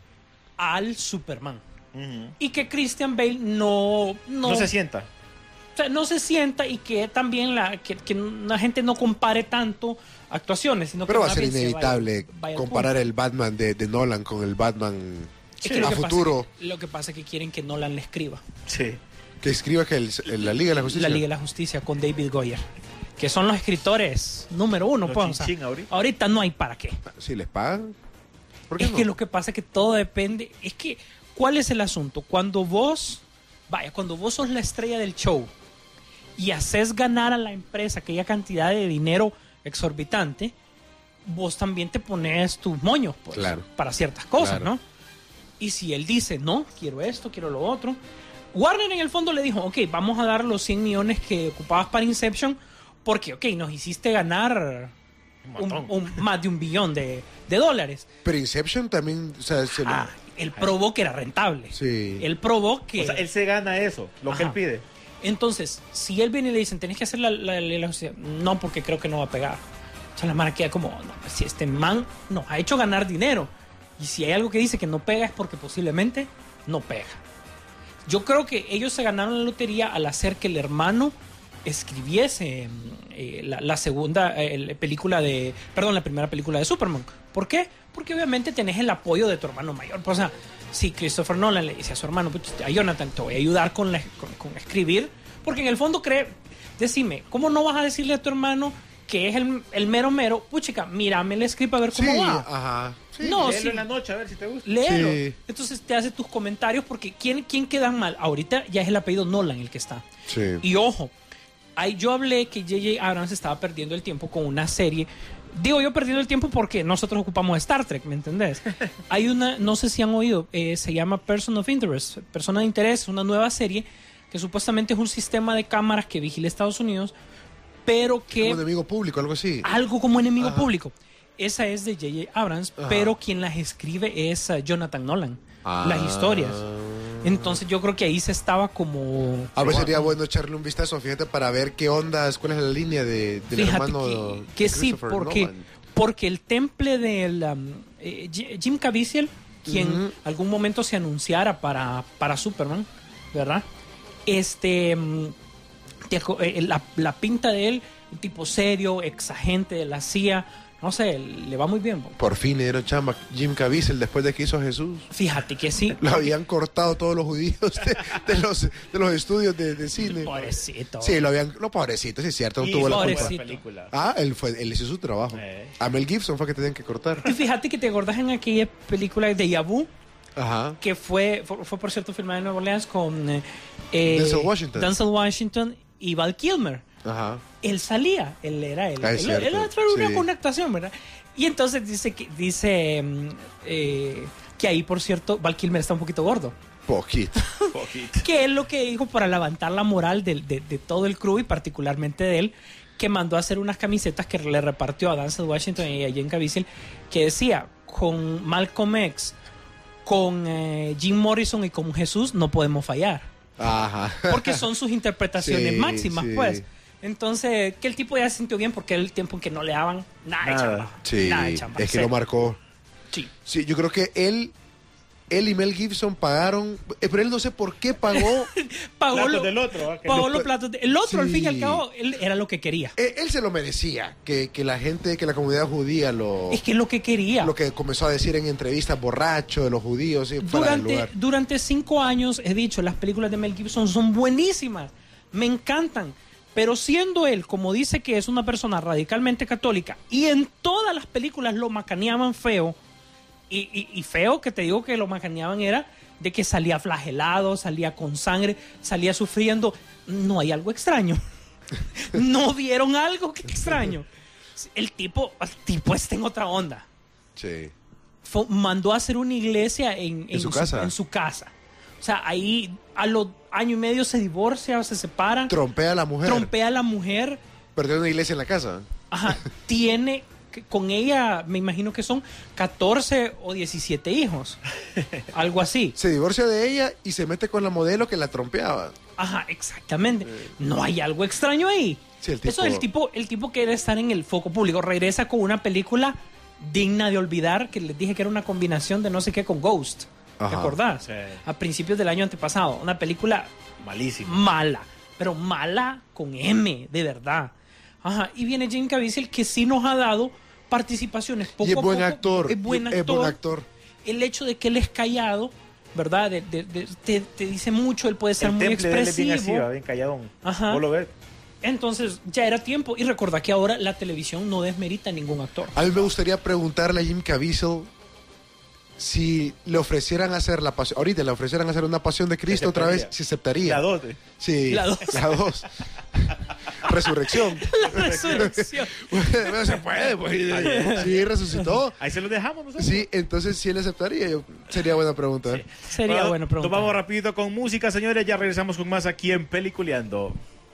al Superman. Uh-huh. Y que Christian Bale no, no... No se sienta. O sea, no se sienta y que también la, que, que la gente no compare tanto actuaciones, sino Pero que va a ser inevitable vaya, vaya comparar el Batman de, de Nolan con el Batman es que a lo que futuro. Pasa que, lo que pasa es que quieren que Nolan le escriba. Sí. Que escriba que el, el, la Liga de la Justicia. La Liga de la Justicia con David Goyer, que son los escritores número uno. Pues, chin, chin, o sea, ahorita. ahorita no hay para qué. Si les pagan. ¿Por qué es no? que lo que pasa es que todo depende. Es que, ¿cuál es el asunto? Cuando vos, vaya, cuando vos sos la estrella del show y haces ganar a la empresa aquella cantidad de dinero exorbitante, vos también te pones tus moños pues, claro. para ciertas cosas, claro. ¿no? Y si él dice, no, quiero esto, quiero lo otro, Warner en el fondo le dijo, ok, vamos a dar los cien millones que ocupabas para Inception, porque, ok, nos hiciste ganar un, un, más de un billón de, de dólares. Pero Inception también, o sea, se ah, lo... él probó que era rentable. Sí. Él probó que... O sea, él se gana eso, lo Ajá. que él pide. Entonces, si él viene y le dicen, tenés que hacer la, la, la, la no, porque creo que no va a pegar. O sea, la mara queda como, no, si este man nos ha hecho ganar dinero. Y si hay algo que dice que no pega es porque posiblemente no pega. Yo creo que ellos se ganaron la lotería al hacer que el hermano escribiese eh, la, la segunda eh, película de, perdón, la primera película de Superman. ¿Por qué? Porque obviamente tenés el apoyo de tu hermano mayor. Pues, o sea, si Christopher Nolan le dice a su hermano, pues, a Jonathan, te voy a ayudar con, la, con, con escribir, porque en el fondo cree, decime, ¿cómo no vas a decirle a tu hermano que es el, el mero mero? Puchica, mírame el script a ver cómo sí, va. Ajá. Sí, no, léelo sí. en la noche a ver si te gusta. Léelo. Sí. Entonces te hace tus comentarios porque ¿quién, quién queda mal? Ahorita ya es el apellido Nolan el que está. Sí. Y ojo, ahí yo hablé que J J Abrams estaba perdiendo el tiempo con una serie. Digo yo perdiendo el tiempo porque nosotros ocupamos Star Trek, ¿me entendés? Hay una, no sé si han oído, eh, se llama Person of Interest, Persona de Interés, una nueva serie que supuestamente es un sistema de cámaras que vigila Estados Unidos, pero que... Como enemigo público, algo así. Algo como enemigo Ajá. público. Esa es de J J Abrams, Ajá. pero quien las escribe es uh, Jonathan Nolan. Ah. Las historias. Entonces yo creo que ahí se estaba como... A ver, sería bueno echarle un vistazo, fíjate, para ver qué ondas, cuál es la línea de, del Fíjate hermano que, de que sí, porque, Nolan. porque el temple del um, eh, Jim Caviezel, quien Uh-huh. algún momento se anunciara para, para Superman, ¿verdad? Este, um, te- eh, la, la pinta de él, un tipo serio, ex agente de la C I A, no sé, le va muy bien. Por fin le dieron chamba Jim Caviezel después de que hizo Jesús. Fíjate que sí. Lo habían cortado todos los judíos de, de los, de los estudios de, de cine. Pobrecito. Sí, lo habían... Lo pobrecito, sí es cierto, no Y tuvo la culpa. pobrecito. película. Ah, él, fue, él hizo su trabajo. Eh. A Mel Gibson fue que tenían que cortar. Y fíjate que te acordás en aquella película de Yabu, Ajá. que fue, fue, fue, por cierto filmada en Nueva Orleans con eh, eh, Denzel Washington. Denzel Washington y Val Kilmer. Ajá. Él salía, él era él. Ah, es él, cierto, él era una sí. con una actuación, ¿verdad? Y entonces dice que dice mm, eh, que ahí, por cierto, Val Kilmer está un poquito gordo. Poquito. Poquito. Que es lo que dijo para levantar la moral de, de, de todo el crew y particularmente de él, que mandó a hacer unas camisetas que le repartió a Denzel Washington y a Jim Caviezel, que decía, con Malcolm X, con eh, Jim Morrison y con Jesús no podemos fallar. Ajá. Porque son sus interpretaciones Sí, máximas, sí. pues. Entonces, que el tipo ya se sintió bien porque era el tiempo en que no le daban nada, Nada. de chamba. Sí, Nada de chamba. es que lo marcó. Sí. Sí, yo creo que él, él y Mel Gibson pagaron, eh, pero él no sé por qué pagó. Pagó, Platos lo- del otro, ¿ah? Que pagó le- los platos. de- el otro, al fin y al Sí. cabo, él era lo que quería. él, él se lo merecía, que, que la gente, que la comunidad judía lo, Es que es lo que quería. lo que comenzó a decir en entrevistas borracho de los judíos, sí, fuera del Durante, lugar. durante cinco años, he dicho, las películas de Mel Gibson son buenísimas. Me encantan. Pero siendo él, como dice que es una persona radicalmente católica, y en todas las películas lo macaneaban feo, y, y- y feo que te digo que lo macaneaban era de que salía flagelado, salía con sangre, salía sufriendo. No hay algo extraño. ¿No vieron algo que extraño? El tipo, el tipo está en otra onda. Sí. Fue, mandó a hacer una iglesia en, en, ¿En su casa? en su casa. O sea, ahí a los año y medio se divorcia o se separan. Trompea a la mujer. Trompea a la mujer. Perdió una iglesia en la casa. Ajá. Tiene, con ella, me imagino que son catorce o diecisiete hijos. Algo así. Se divorcia de ella y se mete con la modelo que la trompeaba. Ajá, exactamente. No hay algo extraño ahí. Sí, el tipo... Eso es el tipo, el tipo quiere estar en el foco público. Regresa con una película digna de olvidar, que les dije que era una combinación de no sé qué con Ghost. Ajá. ¿Te acordás? Sí. A principios del año antepasado. Una película Malísimo. mala, pero mala con M, de verdad. Ajá. Y viene Jim Caviezel, que sí nos ha dado participaciones poco y es a buen poco. actor. Es buen actor. Es buen actor. El hecho de que él es callado, ¿verdad? De, de, de, te, te dice mucho, él puede ser El muy temple de él es expresivo. bien así, va, bien calladón. Ajá. Vos lo ves. Entonces ya era tiempo. Y recordá que ahora la televisión no desmerita a ningún actor. A mí me gustaría preguntarle a Jim Caviezel si le ofrecieran hacer la pasión, ahorita le ofrecieran hacer una Pasión de Cristo otra vez, si aceptaría. La dos. eh. Sí, La dos. La dos. Resurrección. La resurrección. Bueno, se puede, pues. Sí, resucitó. Ahí se lo dejamos nosotros. Sí, entonces sí él aceptaría. Yo, sería buena pregunta. ¿eh? Sería Bueno, bueno preguntar. Tomamos rapidito con música, señores. Ya regresamos con más aquí en Peliculeando.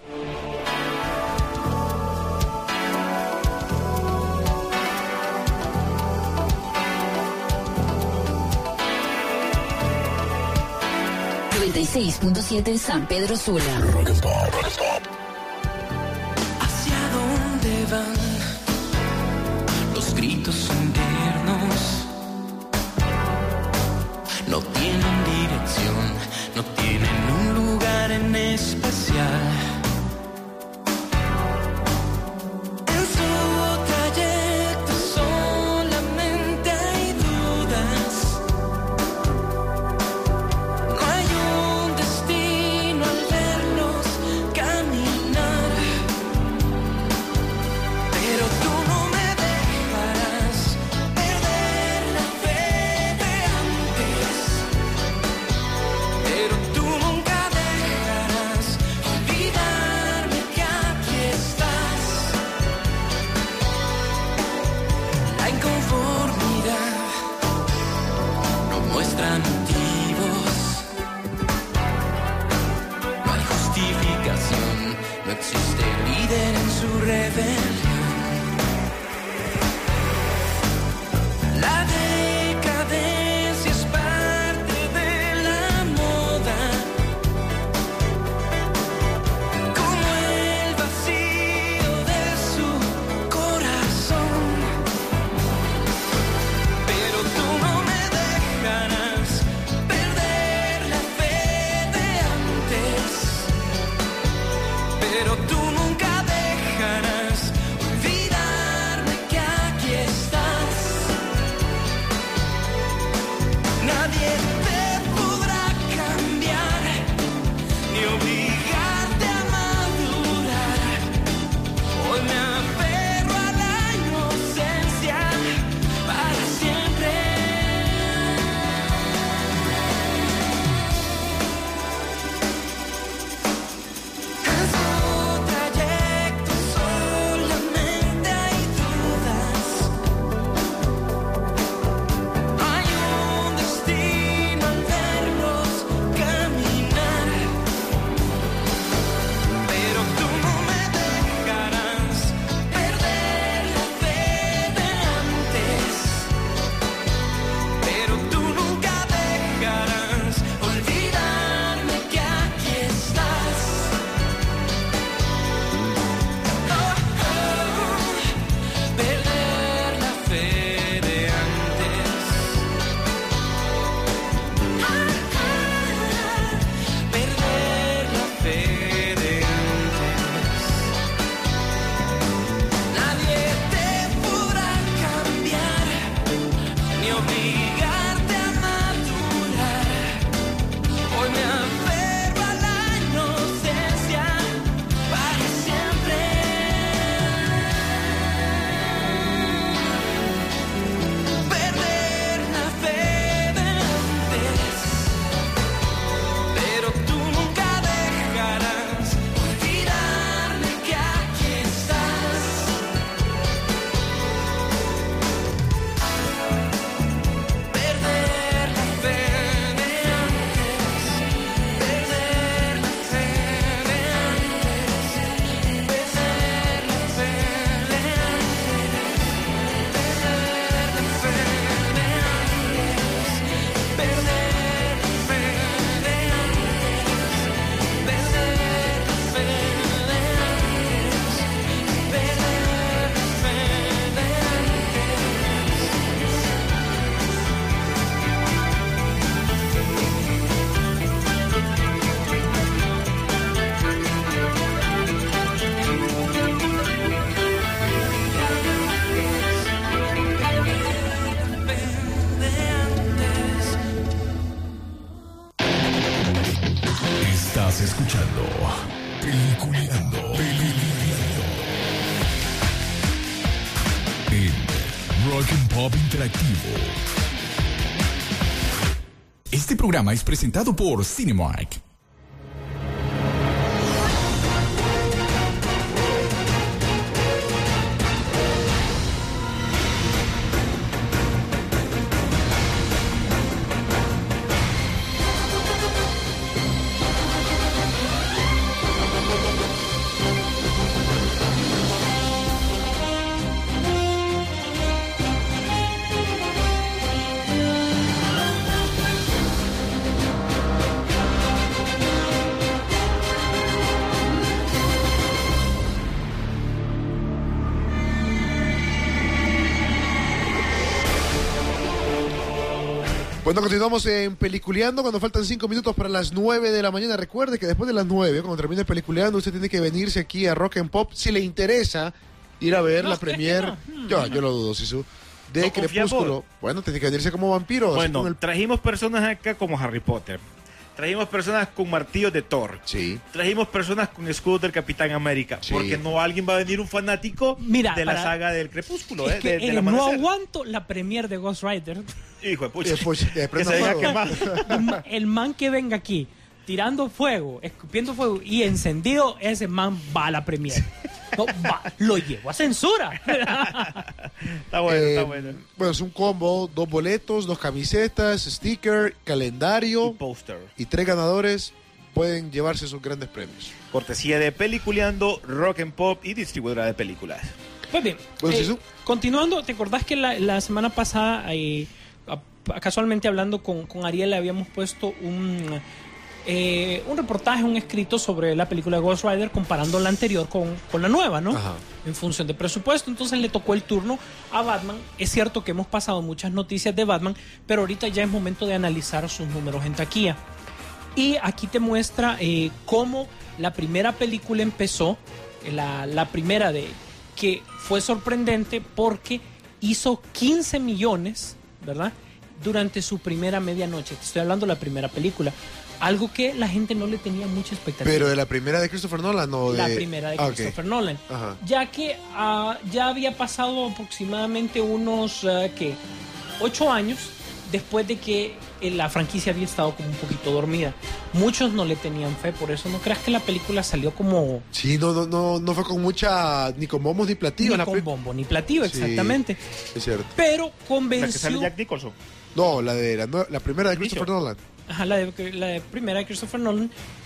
noventa y seis punto siete San Pedro Sula. ¿Hacia dónde van? Los gritos son tiernos. No tienen dirección, no tienen un lugar en especial. En su trayecto solamente hay dudas. No hay un destino al verlos caminar. Pero tú no me dejarás perder la fe de antes. Pero tú nunca dejarás olvidarme que aquí estás. La inconformidad no muestra motivos. No hay justificación, no existe líder en su rebelión. La decadencia es parte de la moda, como el vacío de su corazón. Pero tú no me dejarás perder la fe de antes. Pero tú nunca dejarás Pop Interactivo. Este programa es presentado por Cinemark. Bueno, continuamos en Peliculeando cuando faltan cinco minutos para las nueve de la mañana. Recuerde que después de las nueve, cuando termine Peliculeando, usted tiene que venirse aquí a Rock and Pop si le interesa ir a ver No, la es que premier. no. Yo, yo lo dudo, Sisu. De No Crepúsculo. confiamos. Bueno, tiene que venirse como vampiro. así Bueno, con el- trajimos personas acá como Harry Potter. Trajimos personas con martillos de Thor. Sí. Trajimos personas con escudos del Capitán América. Sí. Porque no alguien va a venir un fanático Mira, de la para- saga del Crepúsculo, Es eh, que de- del eh, no amanecer. aguanto la premier de Ghost Rider. Hijo de Y pucha. después, eh, que prenda se deja fuego. quemar. El ma- El man que venga aquí tirando fuego, escupiendo fuego y encendido, ese man va a la premier. No, va, lo llevo a censura. Está bueno, Eh, está bueno. Bueno, es un combo, dos boletos, dos camisetas, sticker, calendario Y póster. y tres ganadores pueden llevarse sus grandes premios. Cortesía de Peliculeando, Rock and Pop y distribuidora de películas. Pues bien, Bueno, eh, Sisu. continuando, ¿te acordás que la, la semana pasada, eh, a- casualmente hablando con, con Ariel, le habíamos puesto un, eh, un reportaje, un escrito sobre la película de Ghost Rider comparando la anterior con, con la nueva, ¿no? Ajá. En función de presupuesto, entonces le tocó el turno a Batman. Es cierto que hemos pasado muchas noticias de Batman, pero ahorita ya es momento de analizar sus números en taquilla. Y aquí te muestra eh, cómo la primera película empezó, eh, la, la primera de que fue sorprendente porque hizo quince millones, ¿verdad? Durante su primera medianoche. Te estoy hablando de la primera película. Algo que la gente no le tenía mucha expectativa. Pero de la primera de Christopher Nolan o de... La primera de Ah, ok. Christopher Nolan. Ajá. Ya que ah, ya había pasado aproximadamente unos, ah, ¿qué? Ocho años después de que eh, la franquicia había estado como un poquito dormida. Muchos no le tenían fe, por eso no creas que la película salió como... Sí, no, no, no, no fue con mucha... Ni con bombos ni platillos. Ni la con pe- bombo ni platillo, Sí. exactamente. Es cierto. Pero La que sale convenció... Jack Nicholson. No, la de la, nue- la primera de Inicio. Christopher Nolan. Ajá, la, de, la de primera de Christopher Nolan,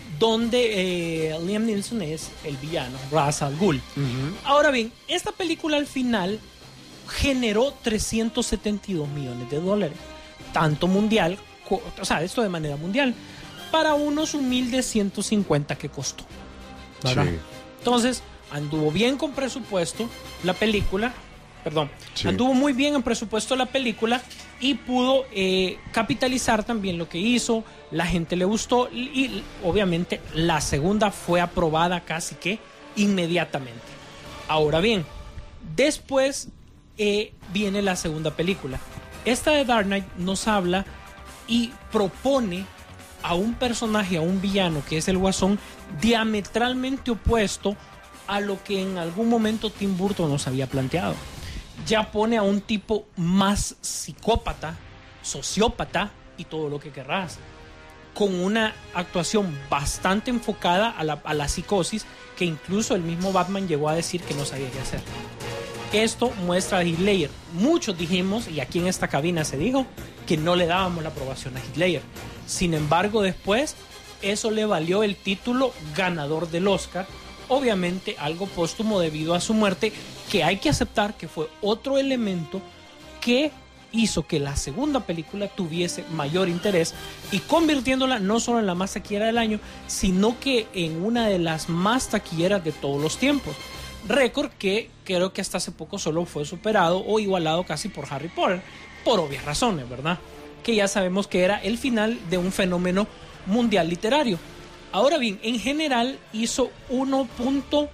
donde eh, Liam Neeson es el villano, Ra's al Ghul. Ahora bien, esta película al final generó trescientos setenta y dos millones de dólares, tanto mundial, co- o sea, esto de manera mundial, para unos humildes ciento cincuenta que costó, ¿verdad? Sí. Entonces, anduvo bien con presupuesto la película, perdón, Sí. anduvo muy bien en presupuesto la película y pudo eh, capitalizar también lo que hizo, la gente le gustó y, y, obviamente la segunda fue aprobada casi que inmediatamente. Ahora bien, después eh, viene la segunda película. Esta de Dark Knight nos habla y propone a un personaje, a un villano que es el Guasón, diametralmente opuesto a lo que en algún momento Tim Burton nos había planteado. Ya pone a un tipo más psicópata, sociópata y todo lo que querrás, con una actuación bastante enfocada a la, a la psicosis, que incluso el mismo Batman llegó a decir que no sabía qué hacer. Esto muestra a Heath Ledger. Muchos dijimos, y aquí en esta cabina se dijo, que no le dábamos la aprobación a Heath Ledger. Sin embargo, después, eso le valió el título ganador del Oscar. Obviamente, algo póstumo debido a su muerte, que hay que aceptar que fue otro elemento que hizo que la segunda película tuviese mayor interés y convirtiéndola no solo en la más taquillera del año, sino que en una de las más taquilleras de todos los tiempos. Récord que creo que hasta hace poco solo fue superado o igualado casi por Harry Potter, por obvias razones, ¿verdad? Que ya sabemos que era el final de un fenómeno mundial literario. Ahora bien, en general hizo uno punto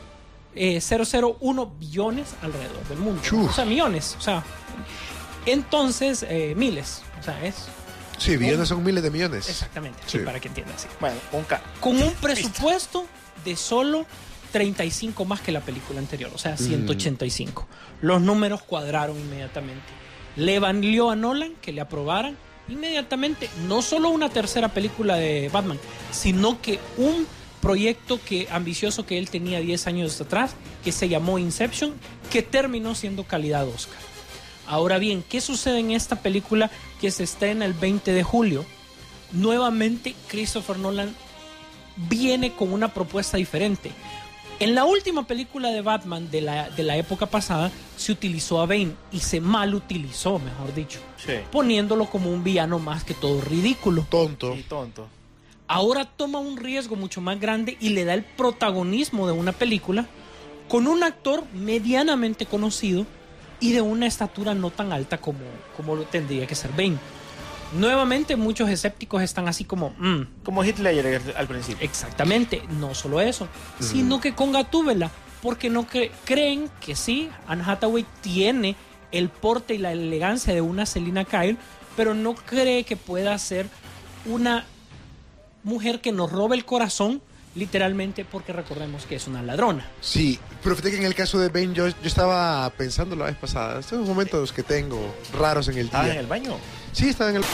cero cero uno billones alrededor del mundo. Chuf. O sea, millones. O sea, entonces, eh, miles. O sea, es... Sí, billones son miles de millones. Exactamente, sí, Sí. para que entiendan así. Bueno, un K. Con un presupuesto de solo treinta y cinco más que la película anterior, o sea, ciento ochenta y cinco. Los números cuadraron inmediatamente. Le valió a Nolan que le aprobaran inmediatamente no solo una tercera película de Batman, sino que un proyecto que, ambicioso que él tenía diez años atrás, que se llamó Inception, que terminó siendo calidad Oscar. Ahora bien, ¿qué sucede en esta película que se estrena el veinte de julio? Nuevamente Christopher Nolan viene con una propuesta diferente. En la última película de Batman de la, de la época pasada se utilizó a Bane y se mal utilizó, mejor dicho, Sí. poniéndolo como un villano más que todo ridículo. Tonto. Sí, tonto. Ahora toma un riesgo mucho más grande y le da el protagonismo de una película con un actor medianamente conocido y de una estatura no tan alta como, como lo tendría que ser Bane. Nuevamente muchos escépticos están así como... Mm, Como Heath Ledger al principio. exactamente, no solo eso, mm. sino que con Gatúbela, porque no cre- creen que sí, Anne Hathaway tiene el porte y la elegancia de una Selina Kyle, pero no cree que pueda ser una mujer que nos robe el corazón, literalmente, porque recordemos que es una ladrona. Sí, pero fíjate que en el caso de Bane yo, yo estaba pensando la vez pasada, estos momentos que tengo raros en el día. ¿Estás en el baño? Sí, estaba en el...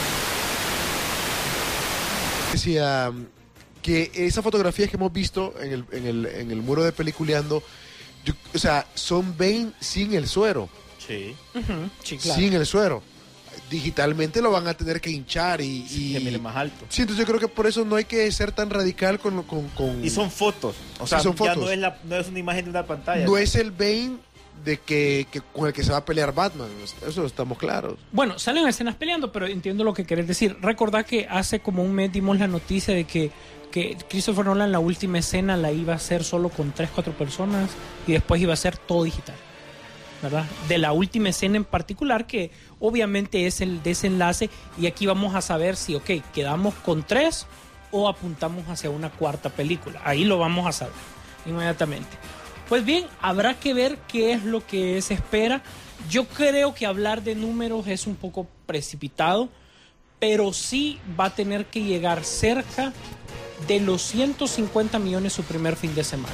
Decía que esas fotografías que hemos visto en el, en el, en el muro de Peliculeando, yo- o sea, son Bane sin el suero, Sí. Uh-huh, sí, claro. sin el suero. Digitalmente lo van a tener que hinchar y... y... Que mire más alto. Sí, entonces yo creo que por eso no hay que ser tan radical con... con, con... Y son fotos. O Sí, sea, son ya fotos. no es, la, no es una imagen de una pantalla. No es el Bane de que, que con el que se va a pelear Batman, eso estamos claros. Bueno, salen escenas peleando, pero entiendo lo que querés decir. Recordad que hace como un mes dimos la noticia de que, que Christopher Nolan la última escena la iba a hacer solo con tres, cuatro personas y después iba a ser todo digital, ¿verdad? De la última escena en particular, que obviamente es el desenlace, y aquí vamos a saber si, ok, quedamos con tres o apuntamos hacia una cuarta película. Ahí lo vamos a saber inmediatamente. Pues bien, habrá que ver qué es lo que se espera. Yo creo que hablar de números es un poco precipitado, pero sí va a tener que llegar cerca de los ciento cincuenta millones su primer fin de semana.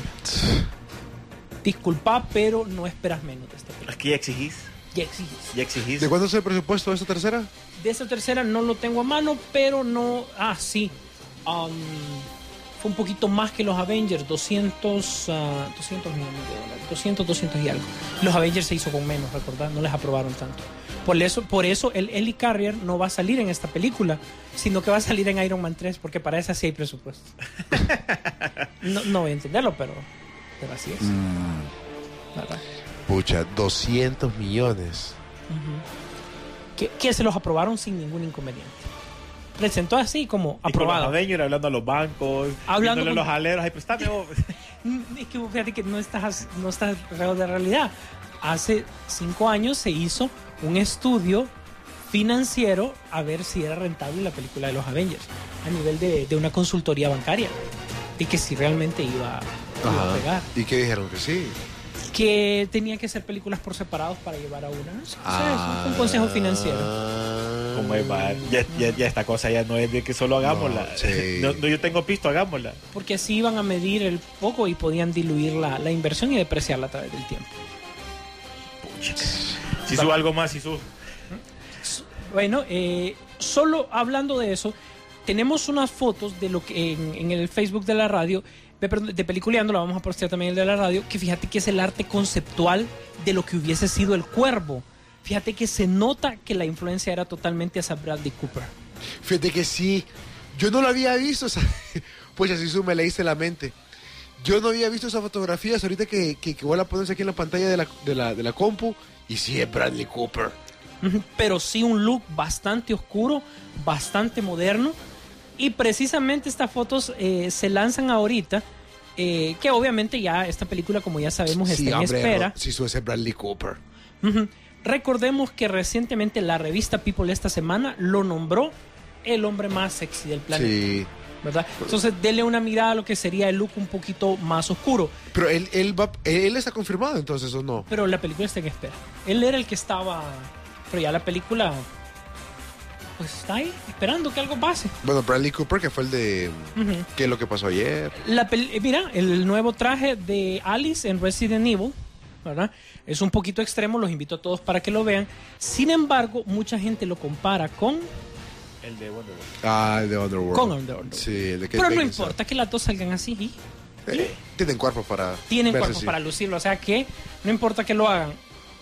Disculpa, pero no esperas menos de esta película. Aquí ya exigís. Ya exigís. Ya exigís. ¿De cuánto es el presupuesto de esta tercera? De esa tercera no lo tengo a mano, pero no... Ah, sí. Um, fue un poquito más que los Avengers, doscientos, uh, doscientos millones de dólares, doscientos, doscientos y algo. Los Avengers se hizo con menos, ¿recordad? No les aprobaron tanto. Por eso, por eso el Ellie Carrier no va a salir en esta película, sino que va a salir en Iron Man tres, porque para esa sí hay presupuesto. no, no voy a entenderlo, pero, pero así es. Mm. ¿Verdad? Pucha, doscientos millones. Uh-huh. que, que se los aprobaron sin ningún inconveniente. Presentó así como Y con los aprobado. Avengers, hablando a los bancos, Hablando hablando a con- los aleros. Ay, préstame vos. Es que fíjate que no estás, no estás alrededor de realidad. Hace cinco años se hizo un estudio financiero a ver si era rentable la película de los Avengers a nivel de, de una consultoría bancaria, y que si realmente iba, iba a pegar, ¿Y qué dijeron? Que sí. que tenía que ser películas por separados para llevar a una. No sé, Ah. es un consejo financiero. Como es, va, ya, ya, ya esta cosa ya no es de que solo hagámosla. No, sí. No, no, yo tengo pisto, hagámosla. Porque así iban a medir el poco y podían diluir la, la inversión y depreciarla a través del tiempo. Si subo algo más, si subo. Bueno, eh, solo hablando de eso, tenemos unas fotos de lo que en, en el Facebook de la radio, de, perdón, de Peliculeando, la vamos a postear también el de la radio, que fíjate que es el arte conceptual de lo que hubiese sido El Cuervo. Fíjate que se nota que la influencia era totalmente hacia Bradley Cooper. Fíjate que sí. Yo no lo había visto. O sea, pues así su me leíste la mente. Yo no había visto esas fotografías. Ahorita que, que, que vos la pones aquí en la pantalla de la, de la, de la compu. Y sí es Bradley Cooper. Pero sí un look bastante oscuro, bastante moderno. Y precisamente estas fotos eh, se lanzan ahorita. Eh, que obviamente ya esta película, como ya sabemos, Sí, está en hombre, espera. no, sí, su es Bradley Cooper. Ujú. Recordemos que recientemente la revista People esta semana lo nombró el hombre más sexy del planeta, Sí. ¿verdad? Entonces, dele una mirada a lo que sería el look un poquito más oscuro. Pero él, él, va, él está confirmado entonces, ¿o no? Pero la película está en espera. Él era el que estaba... Pero ya la película... Pues está ahí, esperando que algo pase. Bueno, Bradley Cooper, que fue el de... Ujú. ¿Qué es lo que pasó ayer? La pel- eh, mira, el nuevo traje de Alice en Resident Evil ¿verdad? Es un poquito extremo, los invito a todos para que lo vean. Sin embargo, mucha gente lo compara con... El de Wonder Woman. Ah, el de Underworld. Con Underworld. Sí, el de Kate Pero no Beckinsale. importa que las dos salgan así. ¿sí? Eh, tienen cuerpo para Tienen verse cuerpo así. para lucirlo, o sea que no importa que lo hagan.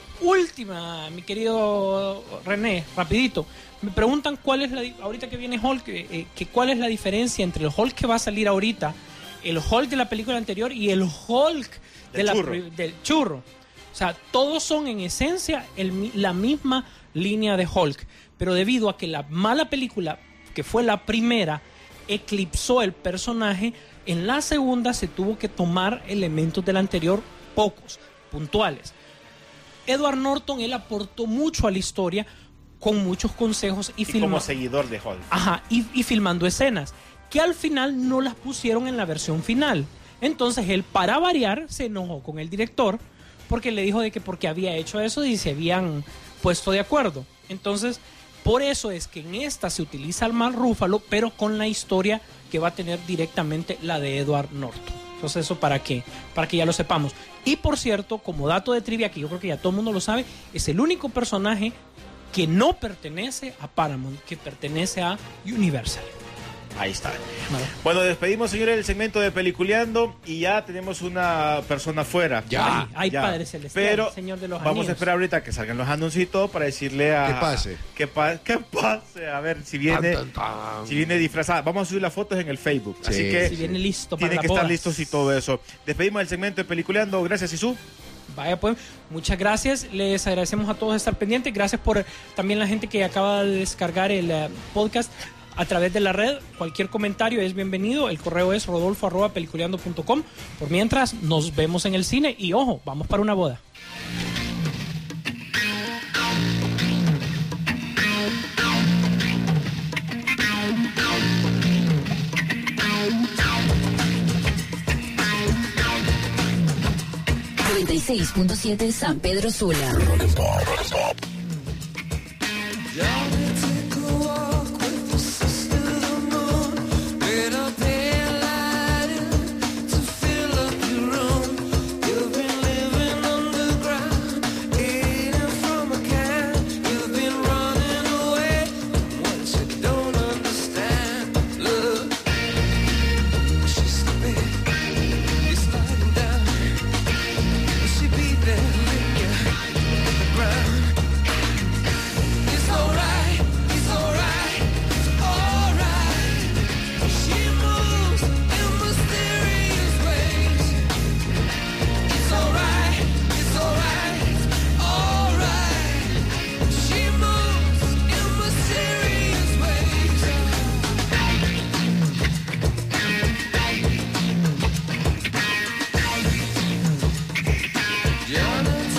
Última, mi querido René, rapidito. Me preguntan cuál es la... di- Ahorita que viene Hulk, eh, eh, que cuál es la diferencia entre el Hulk que va a salir ahorita, el Hulk de la película anterior y el Hulk de Del la churro. pri- del churro. O sea, todos son en esencia el mi- la misma línea de Hulk. Pero debido a que la mala película, que fue la primera, eclipsó el personaje, en la segunda se tuvo que tomar elementos del anterior, pocos, puntuales. Edward Norton, él aportó mucho a la historia con muchos consejos y, Y filma- como seguidor de Hulk. Ajá, y, y filmando escenas que al final no las pusieron en la versión final. Entonces él, para variar, se enojó con el director porque le dijo de que porque había hecho eso y se habían puesto de acuerdo. Entonces, por eso es que en esta se utiliza al Mark Ruffalo, pero con la historia que va a tener directamente la de Edward Norton. Entonces eso para que, para que ya lo sepamos. Y por cierto, como dato de trivia, que yo creo que ya todo el mundo lo sabe, es el único personaje que no pertenece a Paramount, que pertenece a Universal. Ahí está. Bueno, despedimos, señores, el segmento de Peliculeando y ya tenemos una persona fuera. Ya. Ay, ay, Ya. Padre Celestial, Pero Señor de los vamos anillos. a esperar ahorita que salgan los anuncios para decirle a... Que pase. Que, pa- que pase. A ver si viene, Tan, tan, tan. si viene disfrazada. Vamos a subir las fotos en el Facebook. Sí, Así que Si viene listo para tienen las que estar bodas. listos y todo eso. Despedimos el segmento de Peliculeando. Gracias, Isu. Vaya pues, muchas gracias, les agradecemos a todos estar pendientes, gracias por también la gente que acaba de descargar el eh, podcast a través de la red. Cualquier comentario es bienvenido, el correo es rodolfo arroba peliculeando punto com. Por mientras, nos vemos en el cine y ojo, vamos para una boda. noventa y seis punto siete San Pedro Sula. Jonathan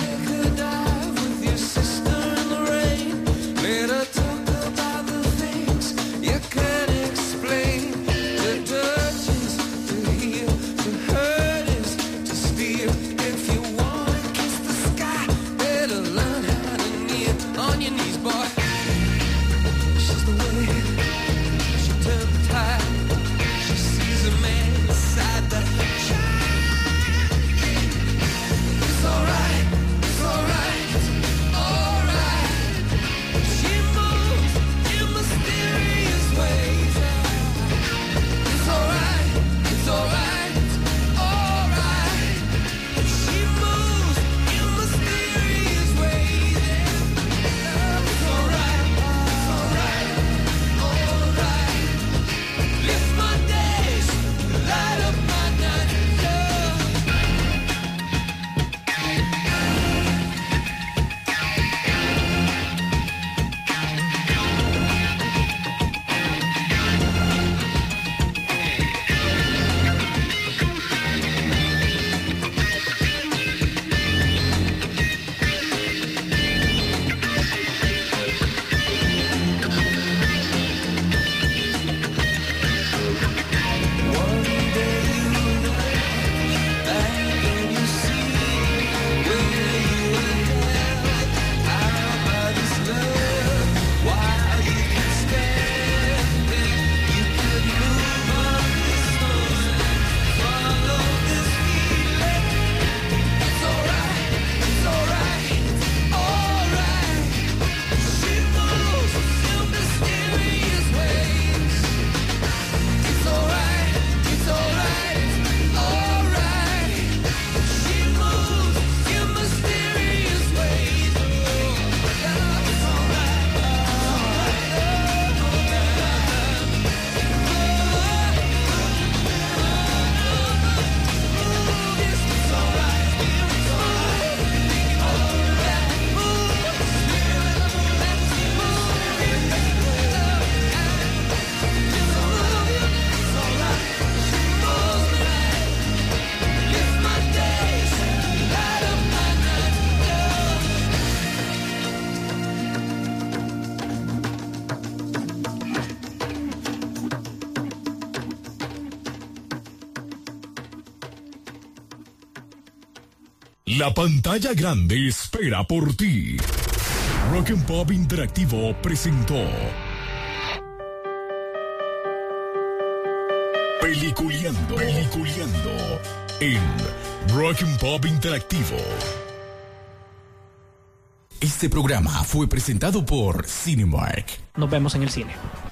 La pantalla grande espera por ti. Rock and Pop Interactivo presentó Peliculeando, Peliculeando en Rock and Pop Interactivo. Este programa fue presentado por Cinemark. Nos vemos en el cine.